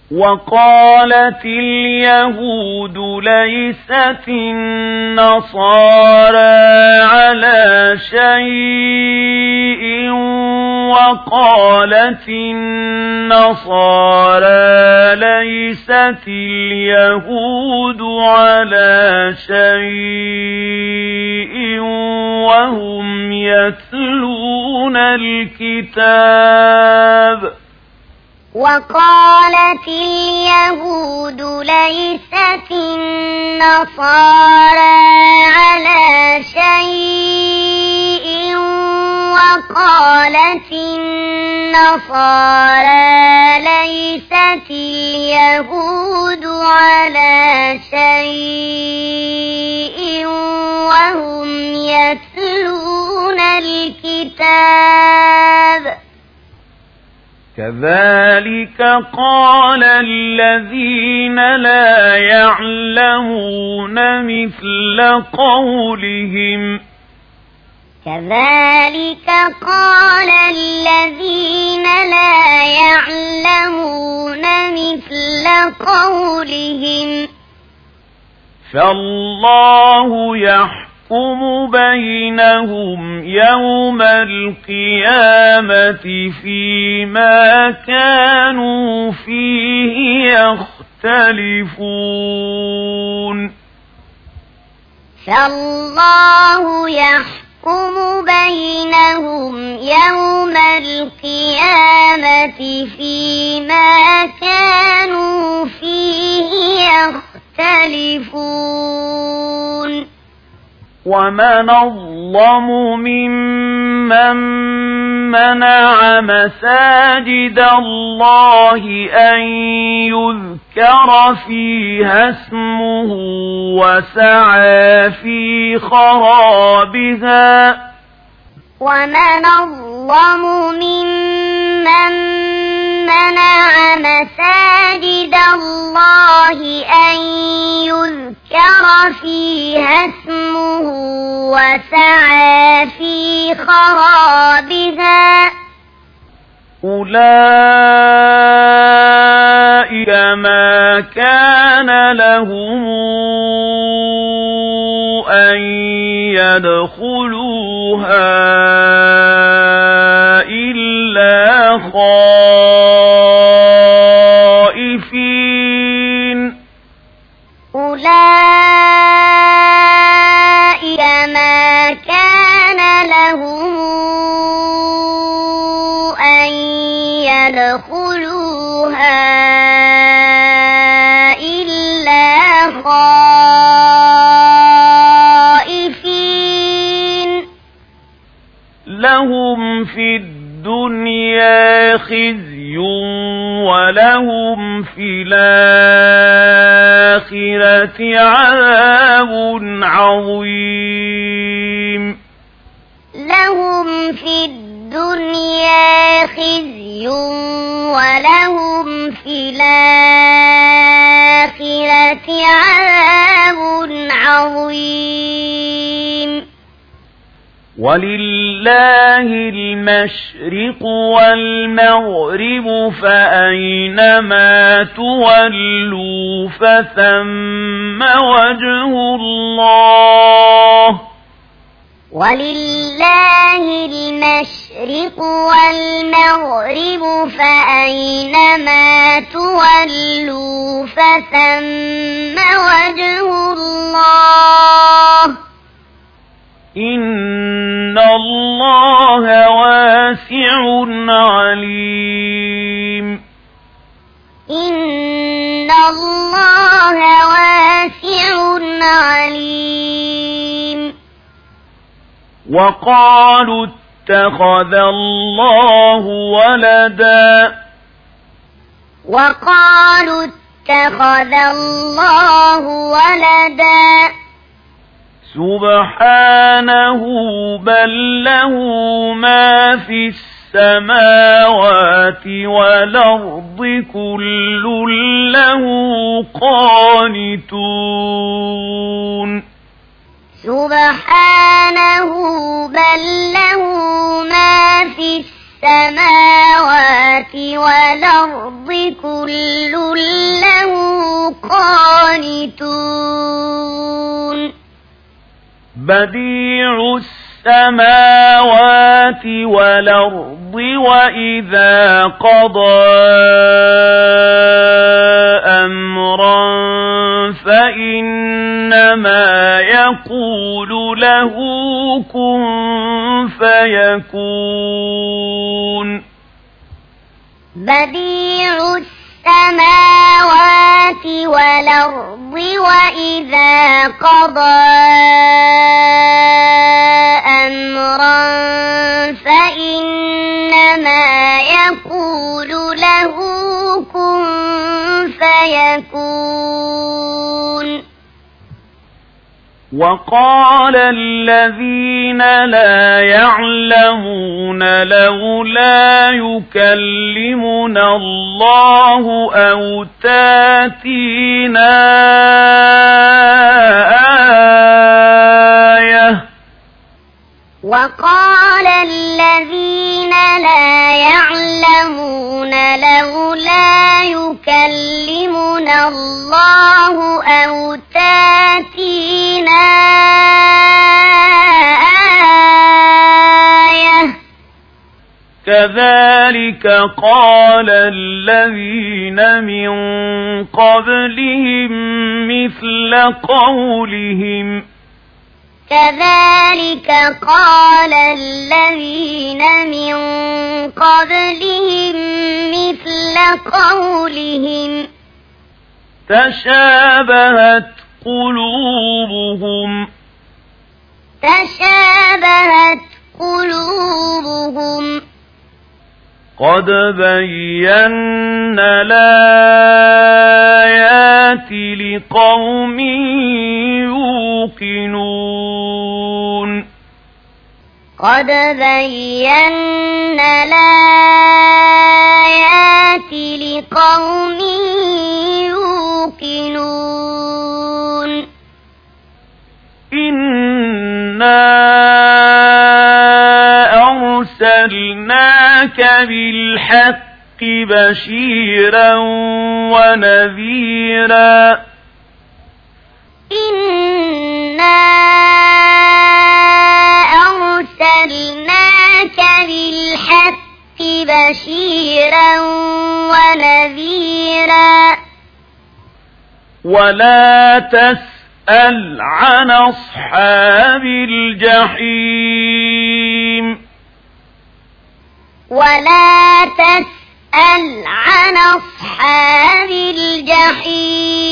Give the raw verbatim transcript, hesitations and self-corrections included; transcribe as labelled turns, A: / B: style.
A: وقالت اليهود ليست النصارى على شيء وقالت النصارى ليست اليهود على شيء وهم يتلون الكتاب.
B: وقالت اليهود ليست النصارى على شيء وقالت النصارى ليست اليهود على شيء وهم يتلون الكتاب.
A: كذلك قال الذين لا يعلمون مثل قولهم
B: كذلك قال الذين لا يعلمون مثل قولهم
A: فالله يحكم يحكم بينهم يوم القيامة فيما كانوا فيه يختلفون.
B: فالله يحكم بينهم يوم القيامة فيما كانوا فيه يختلفون.
A: ومن أظلم ممن منع مساجد الله أن يذكر فيها اسمه وسعى في خرابها.
B: ومن أظلم ممن منع مساجد الله أن يذكر فيها اسمه وسعى في خرابها.
A: أولئك ما كان لهم أن يدخلوها إلا خائفين.
B: أولئك ما كان لهم أن يدخلوها إلا خائفين.
A: لهم في الدنيا خزي ولهم في الآخرة عذاب عظيم.
B: لهم في الدنيا خزي ولهم في الآخرة عذاب عظيم.
A: ولله المشرق والمغرب فأينما تولوا فثم وجه الله.
B: ولله المشرق والمغرب فأينما تولوا فثم وجه الله.
A: إن الله واسع عليم.
B: إن الله واسع عليم.
A: وقالوا اتخذ الله ولدا.
B: وقالوا اتخذ الله ولدا.
A: سبحانه بل له ما في السماوات والأرض كل له قانتون.
B: سبحانه بل له ما في السماوات والأرض كل قانتون
A: بديع السماوات والأرض وإذا قضى أمرا فإنما يقول له كن فيكون
B: بديع السماوات والأرض وإذا قضى أمرا فإنما يقول له كن فيكون
A: وقال الذين لا يعلمون لولا يكلمنا الله أو تاتينا آية
B: وقال الذين لا يعلمون لولا يكلمنا الله أو تاتينا آية
A: كذلك قال الذين من قبلهم مثل قولهم
B: كذلك قال الذين من قبلهم مثل قولهم
A: تشابهت قلوبهم
B: تشابهت قلوبهم
A: قد بينا الآيات لقوم يوقنون
B: قد بينا الآيات لقوم يوقنون
A: إنا أرسلناك بالحق بشيرا ونذيرا
B: إنا أرسلناك بالحق بشيرا ونذيرا
A: ولا تسأل عن أصحاب الجحيم
B: ولا تسأل عن أصحاب الجحيم